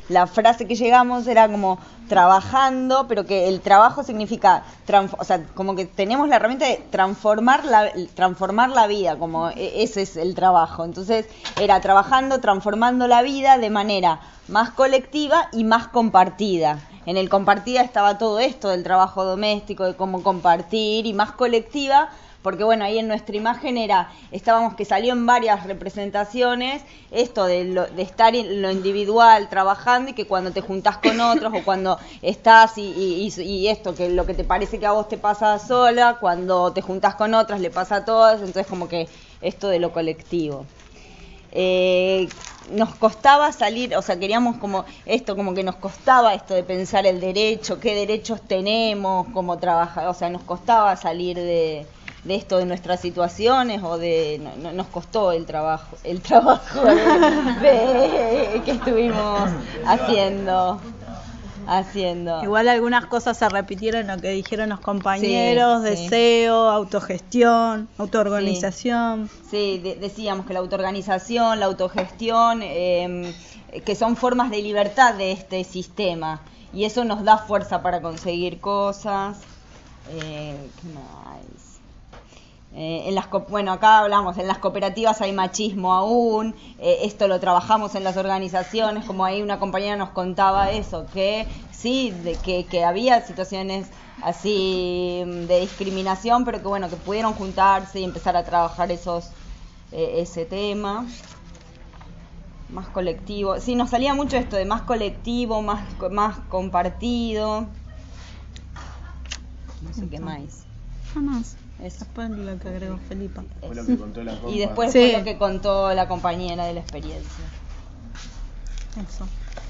la frase que llegamos era como trabajando, pero que el trabajo significa, o sea, como que tenemos la herramienta de transformar la vida, como ese es el trabajo. Entonces era trabajando, transformando la vida de manera más colectiva y más compartida. En el compartida estaba todo esto del trabajo doméstico, de cómo compartir, y más colectiva, porque bueno, ahí en nuestra imagen estábamos que salió en varias representaciones, esto de estar en lo individual trabajando, y que cuando te juntás con otros, o cuando estás y esto, que lo que te parece que a vos te pasa sola, cuando te juntás con otras le pasa a todas, entonces como que esto de lo colectivo. Nos costaba salir, o sea, queríamos como que nos costaba esto de pensar el derecho, qué derechos tenemos, cómo trabajar, o sea, nos costaba salir de esto, de nuestras situaciones, o nos costó el trabajo que estuvimos haciendo. Igual algunas cosas se repitieron lo que dijeron los compañeros, sí, deseo, autogestión, autoorganización. Sí, decíamos que la autoorganización, la autogestión, que son formas de libertad de este sistema, y eso nos da fuerza para conseguir cosas. ¿Qué más? Bueno, acá hablamos, en las cooperativas hay machismo aún, esto lo trabajamos en las organizaciones, como ahí una compañera nos contaba eso, que sí, que había situaciones así de discriminación, pero que bueno, que pudieron juntarse y empezar a trabajar ese tema. Más colectivo, sí, nos salía mucho esto de más colectivo, más compartido. No sé qué más. Más. Después lo que agregó Felipa. Fue lo que contó la compa. Y después fue lo que contó la compañera de la experiencia. Eso.